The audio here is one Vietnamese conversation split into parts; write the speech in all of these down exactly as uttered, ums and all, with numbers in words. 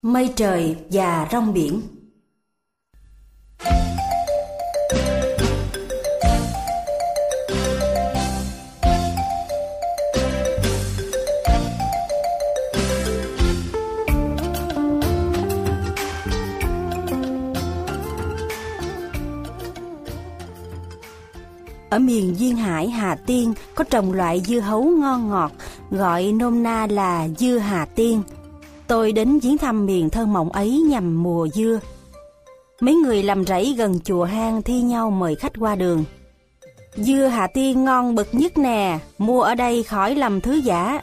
Mây trời và rong biển. Ở miền duyên hải Hà Tiên có trồng loại dưa hấu ngon ngọt, gọi nôm na là dưa Hà Tiên. Tôi đến viếng thăm miền thơ mộng ấy nhằm mùa dưa. Mấy người làm rẫy gần chùa hang thi nhau mời khách qua đường. Dưa Hà Tiên ngon bậc nhất nè, mua ở đây khỏi lầm thứ giả.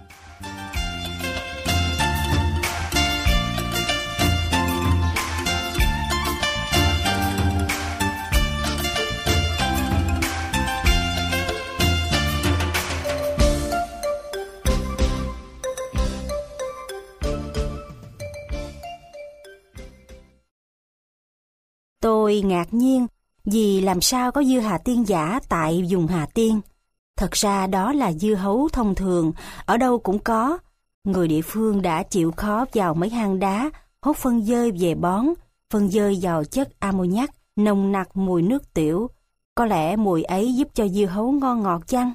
Tôi ngạc nhiên vì làm sao có dưa Hà Tiên giả tại vùng Hà Tiên. Thật ra đó là dưa hấu thông thường, ở đâu cũng có. Người địa phương đã chịu khó vào mấy hang đá, hốt phân dơi về bón, phân dơi giàu chất ammoniac, nồng nặc mùi nước tiểu. Có lẽ mùi ấy giúp cho dưa hấu ngon ngọt chăng?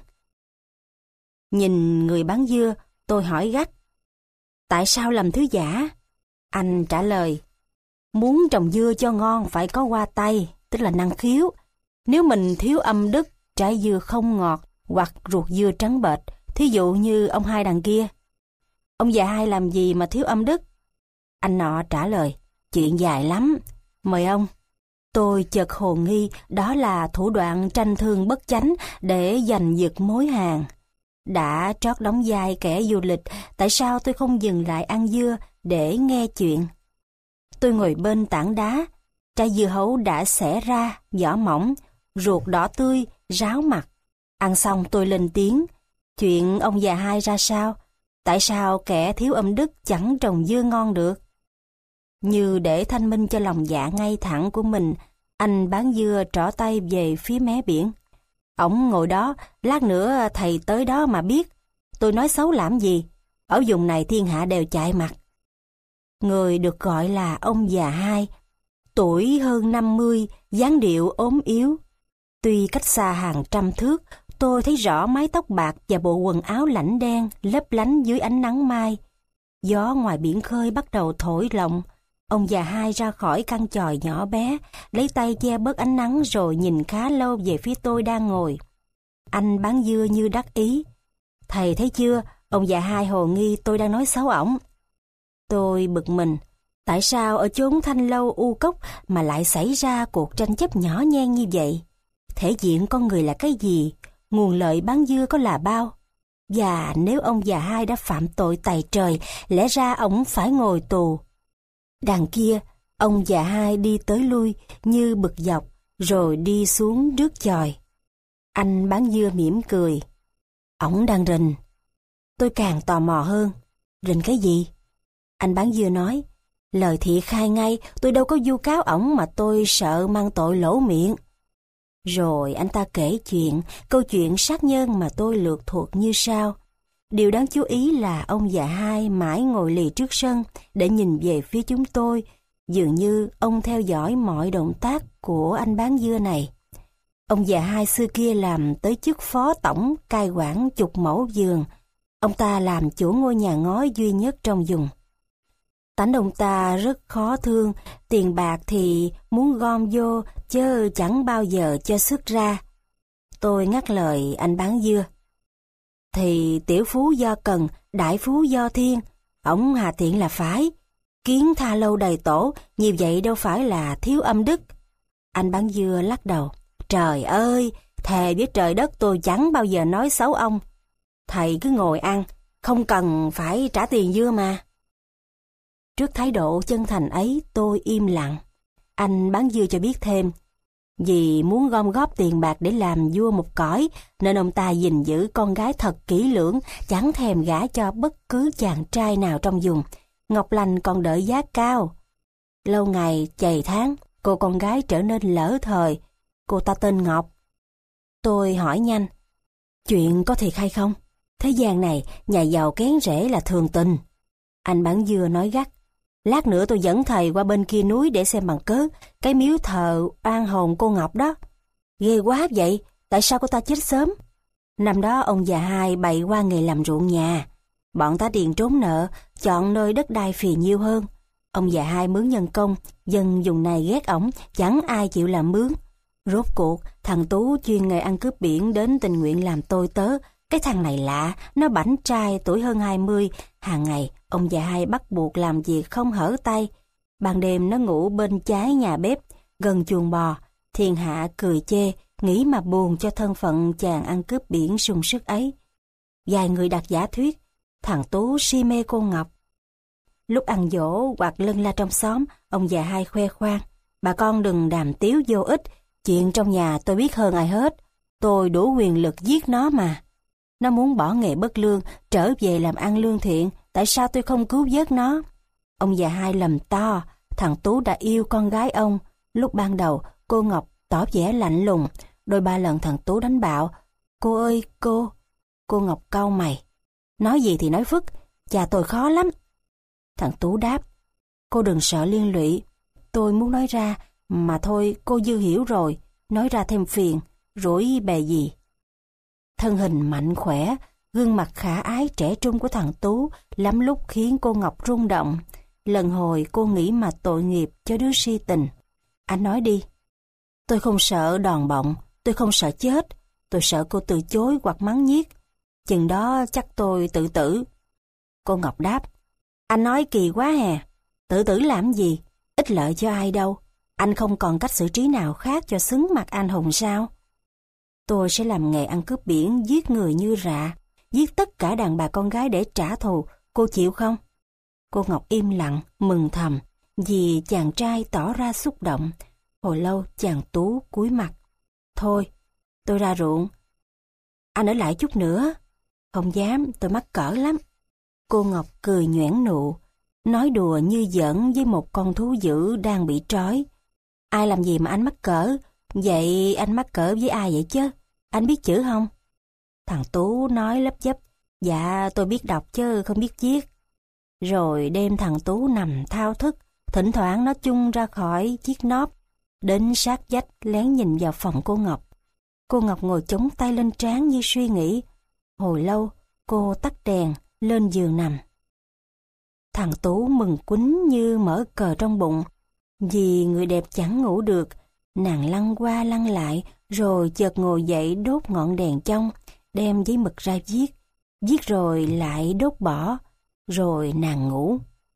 Nhìn người bán dưa, tôi hỏi gắt: tại sao làm thứ giả? Anh trả lời: muốn trồng dưa cho ngon phải có hoa tay, tức là năng khiếu. Nếu mình thiếu âm đức, trái dưa không ngọt hoặc ruột dưa trắng bệch, thí dụ như ông hai đằng kia. Ông già hai làm gì mà thiếu âm đức? Anh nọ trả lời: chuyện dài lắm, mời ông. Tôi chợt hồ nghi đó là thủ đoạn tranh thương bất chánh để giành giật mối hàng. Đã trót đóng vai kẻ du lịch, tại sao tôi không dừng lại ăn dưa để nghe chuyện? Tôi ngồi bên tảng đá, trái dưa hấu đã xẻ ra, vỏ mỏng, ruột đỏ tươi, ráo mặt. Ăn xong tôi lên tiếng: chuyện ông già hai ra sao? Tại sao kẻ thiếu âm đức chẳng trồng dưa ngon được? Như để thanh minh cho lòng dạ ngay thẳng của mình, anh bán dưa trỏ tay về phía mé biển. Ổng ngồi đó, lát nữa thầy tới đó mà biết. Tôi nói xấu làm gì? Ở vùng này thiên hạ đều chạy mặt. Người được gọi là ông già hai, tuổi hơn năm mươi, dáng điệu ốm yếu. Tuy cách xa hàng trăm thước, tôi thấy rõ mái tóc bạc và bộ quần áo lãnh đen lấp lánh dưới ánh nắng mai. Gió ngoài biển khơi bắt đầu thổi lộng. Ông già hai ra khỏi căn chòi nhỏ bé, lấy tay che bớt ánh nắng rồi nhìn khá lâu về phía tôi đang ngồi. Anh bán dưa như đắc ý: thầy thấy chưa, ông già hai hồ nghi tôi đang nói xấu ổng. Tôi bực mình, tại sao ở chốn thanh lâu u cốc mà lại xảy ra cuộc tranh chấp nhỏ nhen như vậy? Thể diện con người là cái gì? Nguồn lợi bán dưa có là bao? Và nếu ông già hai đã phạm tội tày trời, lẽ ra ổng phải ngồi tù. Đằng kia, ông già hai đi tới lui như bực dọc, rồi đi xuống rước chòi. Anh bán dưa mỉm cười: ổng đang rình. Tôi càng tò mò hơn: rình cái gì? Anh bán dưa nói: lời thiệt khai ngay, tôi đâu có vu cáo ổng mà tôi sợ mang tội lỗ miệng. Rồi anh ta kể chuyện, câu chuyện sát nhân mà tôi lược thuộc như sau. Điều đáng chú ý là ông già hai mãi ngồi lì trước sân để nhìn về phía chúng tôi, dường như ông theo dõi mọi động tác của anh bán dưa này. Ông già hai xưa kia làm tới chức phó tổng cai quản chục mẫu vườn. Ông ta làm chủ ngôi nhà ngói duy nhất trong vùng. Tánh ông ta rất khó thương, tiền bạc thì muốn gom vô, chứ chẳng bao giờ cho sức ra. Tôi ngắt lời anh bán dưa: thì tiểu phú do cần, đại phú do thiên, ổng hà tiện là phải. Kiến tha lâu đầy tổ, như vậy đâu phải là thiếu âm đức. Anh bán dưa lắc đầu: trời ơi, thề với trời đất tôi chẳng bao giờ nói xấu ông. Thầy cứ ngồi ăn, không cần phải trả tiền dưa mà. Trước thái độ chân thành ấy, tôi im lặng. Anh bán dưa cho biết thêm: vì muốn gom góp tiền bạc để làm vua một cõi, nên ông ta gìn giữ con gái thật kỹ lưỡng, chẳng thèm gả cho bất cứ chàng trai nào trong vùng. Ngọc lành còn đợi giá cao. Lâu ngày, chày tháng, cô con gái trở nên lỡ thời. Cô ta tên Ngọc. Tôi hỏi nhanh: chuyện có thiệt hay không? Thế gian này, nhà giàu kén rễ là thường tình. Anh bán dưa nói gắt: Lát nữa tôi dẫn thầy qua bên kia núi để xem bằng cớ cái miếu thờ oan hồn cô Ngọc đó. Ghê quá vậy, tại sao cô ta chết sớm? Năm đó ông già hai bày qua nghề làm ruộng nhà. Bọn tá điền trốn nợ, chọn nơi đất đai phì nhiêu hơn. Ông già hai mướn nhân công, dân vùng này ghét ổng, chẳng ai chịu làm mướn. Rốt cuộc, thằng Tú chuyên nghề ăn cướp biển đến tình nguyện làm tôi tớ. Cái thằng này lạ, nó bảnh trai tuổi hơn hai mươi, hàng ngày ông già hai bắt buộc làm việc không hở tay. Ban đêm nó ngủ bên trái nhà bếp, gần chuồng bò. Thiên hạ cười chê, nghĩ mà buồn cho thân phận chàng ăn cướp biển sung sức ấy. Vài người đặt giả thuyết, thằng Tú si mê cô Ngọc. Lúc ăn dỗ hoặc lân la trong xóm, ông già hai khoe khoang, bà con đừng đàm tiếu vô ích, chuyện trong nhà tôi biết hơn ai hết, tôi đủ quyền lực giết nó mà. Nó muốn bỏ nghề bất lương, trở về làm ăn lương thiện, tại sao tôi không cứu vớt nó? Ông già hai lầm to, thằng Tú đã yêu con gái ông. Lúc ban đầu, cô Ngọc tỏ vẻ lạnh lùng, đôi ba lần thằng Tú đánh bạo. Cô ơi cô, cô Ngọc cau mày. Nói gì thì nói phức, cha tôi khó lắm. Thằng Tú đáp, cô đừng sợ liên lụy, tôi muốn nói ra, mà thôi cô dư hiểu rồi, nói ra thêm phiền, rủi bè gì. Thân hình mạnh khỏe, gương mặt khả ái trẻ trung của thằng Tú lắm lúc khiến cô Ngọc rung động. Lần hồi cô nghĩ mà tội nghiệp cho đứa si tình. Anh nói đi. Tôi không sợ đòn bọng, tôi không sợ chết, tôi sợ cô từ chối hoặc mắng nhiếc. Chừng đó chắc tôi tự tử. Cô Ngọc đáp, anh nói kỳ quá hè, tự tử làm gì, ích lợi cho ai đâu, anh không còn cách xử trí nào khác cho xứng mặt anh hùng sao? Tôi sẽ làm nghề ăn cướp biển, giết người như rạ, giết tất cả đàn bà con gái để trả thù, cô chịu không? Cô Ngọc im lặng, mừng thầm, vì chàng trai tỏ ra xúc động. Hồi lâu chàng Tú cúi mặt. Thôi, tôi ra ruộng. Anh ở lại chút nữa. Không dám, tôi mắc cỡ lắm. Cô Ngọc cười nhoẻn nụ, nói đùa như giỡn với một con thú dữ đang bị trói. Ai làm gì mà anh mắc cỡ? Vậy anh mắc cỡ với ai vậy chứ? Anh biết chữ không? Thằng Tú nói lấp dấp, dạ tôi biết đọc chứ không biết viết. Rồi đêm thằng Tú nằm thao thức, thỉnh thoảng nó chung ra khỏi chiếc nóp, đến sát vách lén nhìn vào phòng cô Ngọc. Cô Ngọc ngồi chống tay lên trán như suy nghĩ. Hồi lâu, cô tắt đèn, lên giường nằm. Thằng Tú mừng quýnh như mở cờ trong bụng. Vì người đẹp chẳng ngủ được, nàng lăn qua lăn lại, rồi chợt ngồi dậy đốt ngọn đèn trong, đem giấy mực ra viết. Viết rồi lại đốt bỏ, rồi nàng ngủ.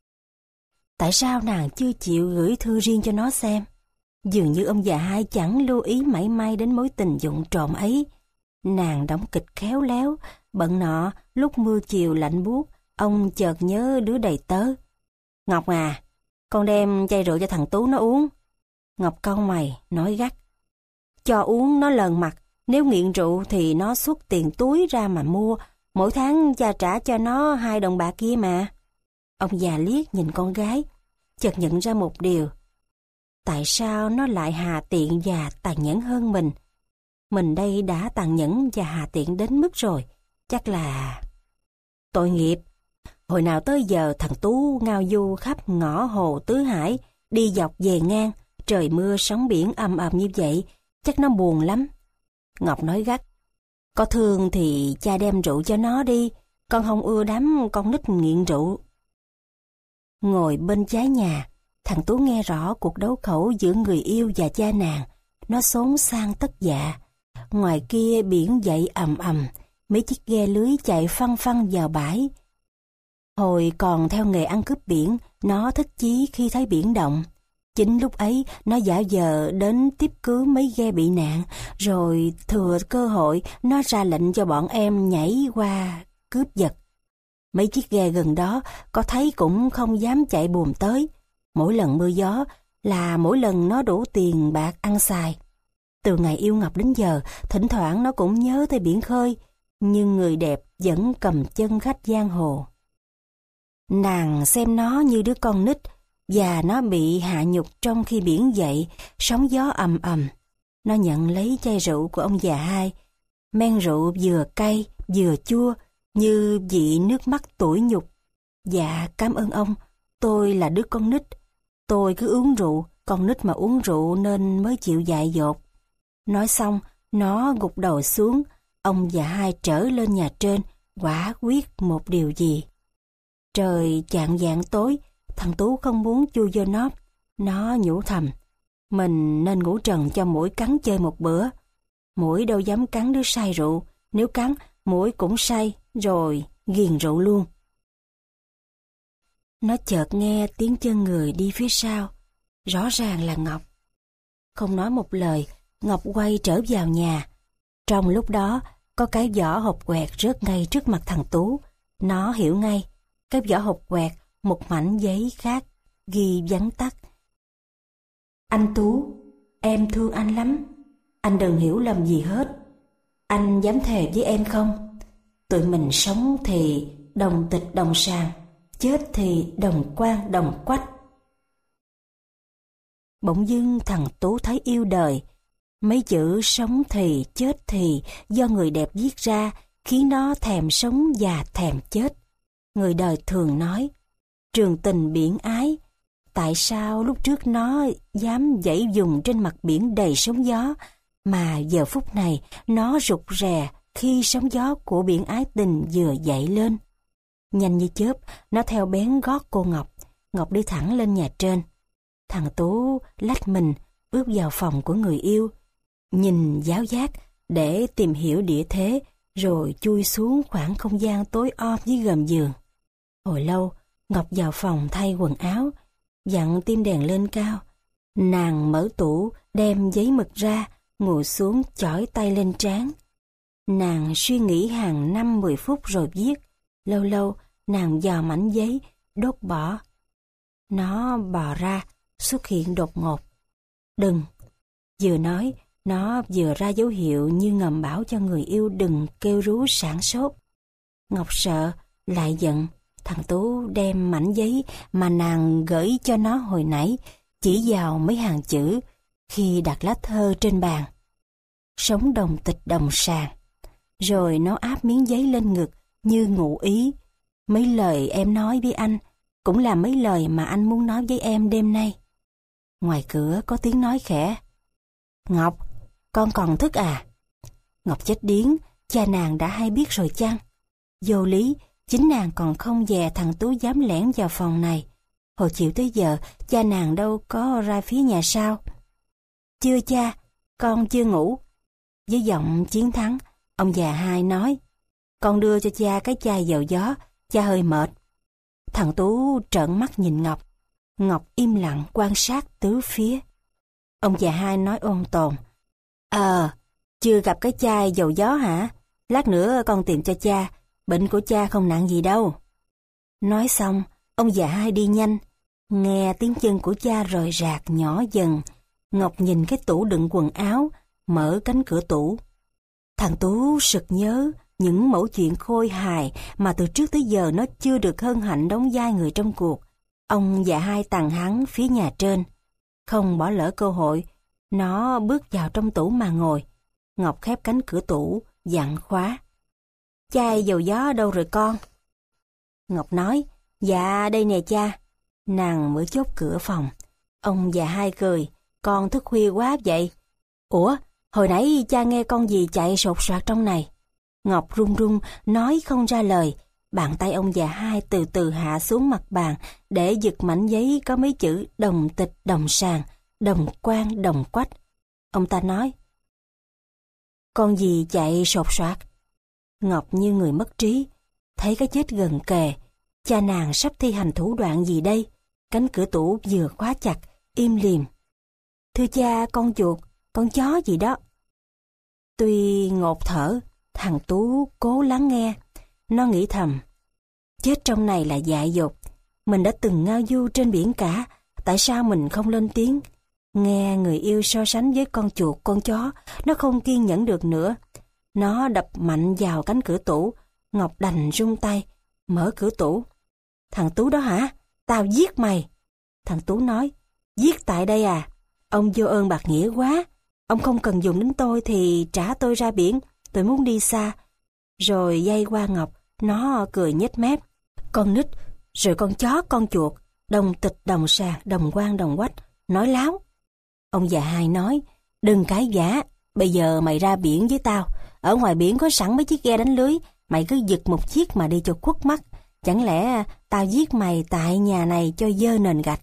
Tại sao nàng chưa chịu gửi thư riêng cho nó xem? Dường như ông già hai chẳng lưu ý mảy may đến mối tình vụng trộm ấy. Nàng đóng kịch khéo léo, bận nọ, lúc mưa chiều lạnh buốt, ông chợt nhớ đứa đầy tớ. Ngọc à, con đem chai rượu cho thằng Tú nó uống. Ngọc cau mày, nói gắt. Cho uống nó lờn mặt, nếu nghiện rượu thì nó xuất tiền túi ra mà mua, mỗi tháng cha trả cho nó hai đồng bạc kia mà. Ông già liếc nhìn con gái, chợt nhận ra một điều. Tại sao nó lại hà tiện và tàn nhẫn hơn mình? Mình đây đã tàn nhẫn và hà tiện đến mức rồi, chắc là... Tội nghiệp. Hồi nào tới giờ thằng Tú ngao du khắp ngõ hồ tứ hải, đi dọc về ngang, trời mưa sóng biển ầm ầm như vậy, chắc nó buồn lắm. Ngọc nói gắt. Có thương thì cha đem rượu cho nó đi, con không ưa đám con nít nghiện rượu. Ngồi bên trái nhà, thằng Tú nghe rõ cuộc đấu khẩu giữa người yêu và cha nàng. Nó xốn sang tất dạ. Ngoài kia biển dậy ầm ầm, mấy chiếc ghe lưới chạy phăng phăng vào bãi. Hồi còn theo nghề ăn cướp biển, nó thích chí khi thấy biển động. Chính lúc ấy, nó giả vờ đến tiếp cứu mấy ghe bị nạn, rồi thừa cơ hội, nó ra lệnh cho bọn em nhảy qua cướp giật. Mấy chiếc ghe gần đó, có thấy cũng không dám chạy buồm tới. Mỗi lần mưa gió là mỗi lần nó đủ tiền bạc ăn xài. Từ ngày yêu Ngọc đến giờ, thỉnh thoảng nó cũng nhớ tới biển khơi, nhưng người đẹp vẫn cầm chân khách giang hồ. Nàng xem nó như đứa con nít, và nó bị hạ nhục trong khi biển dậy, sóng gió ầm ầm. Nó nhận lấy chai rượu của ông già hai. Men rượu vừa cay, vừa chua, như vị nước mắt tủi nhục. Dạ, cảm ơn ông, tôi là đứa con nít. Tôi cứ uống rượu, con nít mà uống rượu nên mới chịu dại dột. Nói xong, nó gục đầu xuống, ông già hai trở lên nhà trên, quả quyết một điều gì. Trời chạng vạng tối, thằng Tú không muốn chui vô nóp. Nó nhủ thầm, mình nên ngủ trần cho muỗi cắn chơi một bữa. Muỗi đâu dám cắn đứa say rượu, nếu cắn, muỗi cũng say, rồi ghiền rượu luôn. Nó chợt nghe tiếng chân người đi phía sau, rõ ràng là Ngọc. Không nói một lời, Ngọc quay trở vào nhà. Trong lúc đó, có cái vỏ hộp quẹt rớt ngay trước mặt thằng Tú. Nó hiểu ngay, cái vỏ hộp quẹt, một mảnh giấy khác, ghi vắn tắt. Anh Tú, em thương anh lắm. Anh đừng hiểu lầm gì hết. Anh dám thề với em không? Tụi mình sống thì đồng tịch đồng sàng, chết thì đồng quan đồng quách. Bỗng dưng thằng Tú thấy yêu đời. Mấy chữ sống thì chết thì do người đẹp viết ra khiến nó thèm sống và thèm chết. Người đời thường nói, trường tình biển ái. Tại sao lúc trước nó dám dãy dùng trên mặt biển đầy sóng gió, mà giờ phút này nó rụt rè khi sóng gió của biển ái tình vừa dậy lên? Nhanh như chớp, nó theo bén gót cô Ngọc. Ngọc đi thẳng lên nhà trên. Thằng Tú lách mình bước vào phòng của người yêu, nhìn giáo giác để tìm hiểu địa thế, rồi chui xuống khoảng không gian tối om dưới gầm giường. Hồi lâu, Ngọc vào phòng thay quần áo, dặn tim đèn lên cao. Nàng mở tủ, đem giấy mực ra, ngồi xuống chỏi tay lên trán. Nàng suy nghĩ hàng năm mười phút rồi viết. Lâu lâu, nàng dò mảnh giấy, đốt bỏ. Nó bò ra, xuất hiện đột ngột. Đừng! Vừa nói, nó vừa ra dấu hiệu như ngầm bảo cho người yêu đừng kêu rú sảng sốt. Ngọc sợ, lại giận. Thằng Tú đem mảnh giấy mà nàng gửi cho nó hồi nãy, chỉ vào mấy hàng chữ, khi đặt lá thơ trên bàn. Sống đồng tịch đồng sàng. Rồi nó áp miếng giấy lên ngực như ngụ ý. Mấy lời em nói với anh cũng là mấy lời mà anh muốn nói với em đêm nay. Ngoài cửa có tiếng nói khẽ. Ngọc, con còn thức à? Ngọc chết điếng, cha nàng đã hay biết rồi chăng? Vô lý, chính nàng còn không dè thằng Tú dám lẻn vào phòng này. Hồi chiều tới giờ, cha nàng đâu có ra phía nhà sau. Chưa cha, con chưa ngủ. Với giọng chiến thắng, ông già hai nói, con đưa cho cha cái chai dầu gió, cha hơi mệt. Thằng Tú trợn mắt nhìn Ngọc. Ngọc im lặng quan sát tứ phía. Ông già hai nói ôn tồn, Ờ, chưa gặp cái chai dầu gió hả? Lát nữa con tìm cho cha, bệnh của cha không nặng gì đâu. Nói xong, ông già hai đi nhanh. Nghe tiếng chân của cha rời rạc nhỏ dần. Ngọc nhìn cái tủ đựng quần áo, mở cánh cửa tủ. Thằng Tú sực nhớ những mẩu chuyện khôi hài mà từ trước tới giờ nó chưa được hân hạnh đóng vai người trong cuộc. Ông già hai tằng hắn phía nhà trên. Không bỏ lỡ cơ hội, nó bước vào trong tủ mà ngồi. Ngọc khép cánh cửa tủ, dặn khóa. Chai dầu gió đâu rồi con? Ngọc nói, dạ đây nè cha. Nàng mới chốt cửa phòng. Ông già hai cười, con thức khuya quá vậy. Ủa, hồi nãy cha nghe con gì chạy sột soạt trong này? Ngọc run run, nói không ra lời. Bàn tay ông già hai từ từ hạ xuống mặt bàn để giật mảnh giấy có mấy chữ đồng tịch đồng sàng, đồng quan đồng quách. Ông ta nói, con gì chạy sột soạt? Ngọc như người mất trí, thấy cái chết gần kề. Cha nàng sắp thi hành thủ đoạn gì đây? Cánh cửa tủ vừa khóa chặt, im lìm. Thưa cha, con chuột, con chó gì đó. Tuy ngột thở, thằng Tú cố lắng nghe. Nó nghĩ thầm, chết trong này là dại dột. Mình đã từng ngao du trên biển cả, tại sao mình không lên tiếng? Nghe người yêu so sánh với con chuột, con chó, nó không kiên nhẫn được nữa. Nó đập mạnh vào cánh cửa tủ. Ngọc đành rung tay, mở cửa tủ. Thằng Tú đó hả? Tao giết mày. Thằng Tú nói, giết tại đây à? Ông vô ơn bạc nghĩa quá. Ông không cần dùng đến tôi thì trả tôi ra biển. Tôi muốn đi xa. Rồi dây qua Ngọc, nó cười nhếch mép. Con nít, rồi con chó, con chuột. Đồng tịch đồng sàng, đồng quan đồng quách, nói láo. Ông già hai nói, đừng cãi vã, bây giờ mày ra biển với tao. Ở ngoài biển có sẵn mấy chiếc ghe đánh lưới, mày cứ giật một chiếc mà đi cho khuất mắt. Chẳng lẽ tao giết mày tại nhà này cho dơ nền gạch?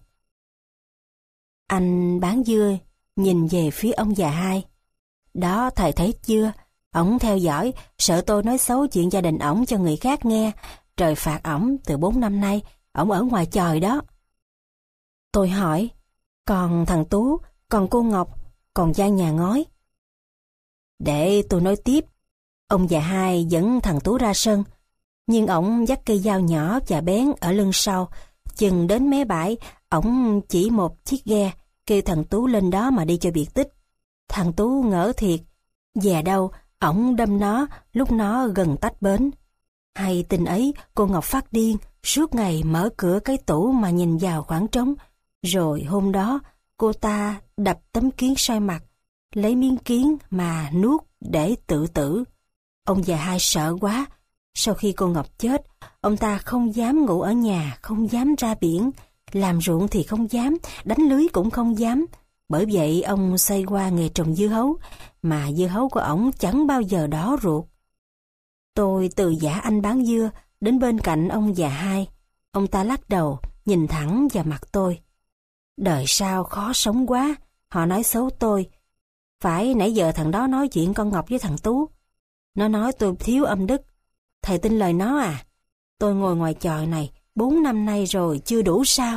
Anh bán dưa nhìn về phía ông già hai. Đó, thầy thấy chưa? Ổng theo dõi, sợ tôi nói xấu chuyện gia đình ổng cho người khác nghe. Trời phạt ổng từ bốn năm nay, ổng ở ngoài trời đó. Tôi hỏi, còn thằng Tú, còn cô Ngọc, còn gian nhà ngói? Để tôi nói tiếp. Ông già hai dẫn thằng Tú ra sân, nhưng ổng dắt cây dao nhỏ và bén ở lưng sau. Chừng đến mé bãi, ổng chỉ một chiếc ghe, kêu thằng Tú lên đó mà đi cho biệt tích. Thằng Tú ngỡ thiệt, dè đâu, ổng đâm nó lúc nó gần tách bến. Hay tin ấy, cô Ngọc phát điên, suốt ngày mở cửa cái tủ mà nhìn vào khoảng trống. Rồi hôm đó, cô ta đập tấm kiến soi mặt, lấy miếng kiến mà nuốt để tự tử. Ông già hai sợ quá. Sau khi cô Ngọc chết, ông ta không dám ngủ ở nhà, không dám ra biển, làm ruộng thì không dám, đánh lưới cũng không dám. Bởi vậy ông xoay qua nghề trồng dưa hấu, mà dưa hấu của ổng chẳng bao giờ đỏ ruột. Tôi từ giả anh bán dưa đến bên cạnh ông già hai. Ông ta lắc đầu, nhìn thẳng vào mặt tôi. Đời sau khó sống quá, họ nói xấu tôi. Phải nãy giờ thằng đó nói chuyện con Ngọc với thằng Tú. Nó nói tôi thiếu âm đức. Thầy tin lời nó à? Tôi ngồi ngoài chòi này bốn năm nay rồi, chưa đủ sao?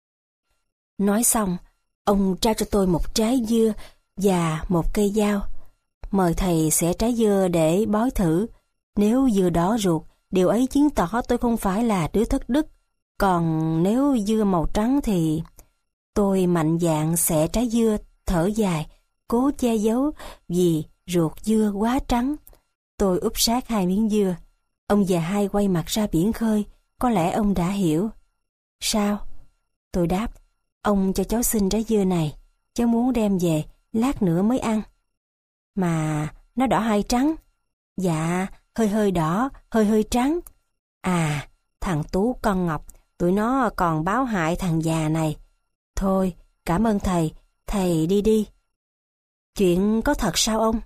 Nói xong, ông trao cho tôi một trái dưa và một cây dao. Mời thầy xẻ trái dưa để bói thử. Nếu dưa đỏ ruột, điều ấy chứng tỏ tôi không phải là đứa thất đức. Còn nếu dưa màu trắng thì... Tôi mạnh dạn xẻ trái dưa, thở dài, cố che giấu vì ruột dưa quá trắng. Tôi úp sát hai miếng dưa. Ông già hai quay mặt ra biển khơi, có lẽ ông đã hiểu. Sao? Tôi đáp, ông cho cháu xin trái dưa này, cháu muốn đem về, lát nữa mới ăn. Mà nó đỏ hay trắng? Dạ, hơi hơi đỏ, hơi hơi trắng. À, thằng Tú con Ngọc, tụi nó còn báo hại thằng già này. Thôi, cảm ơn thầy, thầy đi đi. Chuyện có thật sao ông?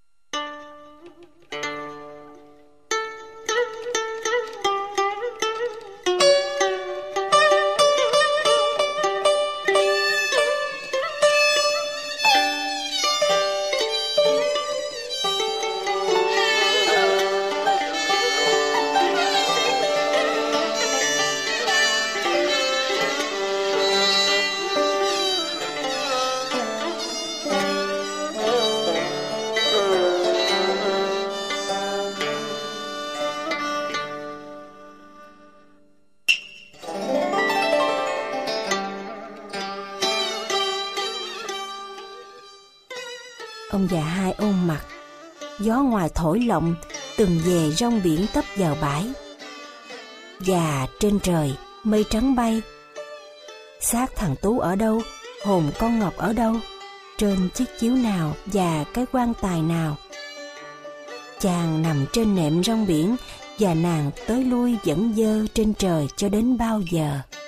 Ông già hai ôm mặt, gió ngoài thổi lộng, từng về rong biển tấp vào bãi. Và trên trời, mây trắng bay. Xác thằng Tú ở đâu, hồn con Ngọc ở đâu, trên chiếc chiếu nào và cái quan tài nào? Chàng nằm trên nệm rong biển, và nàng tới lui dẫn dơ trên trời cho đến bao giờ?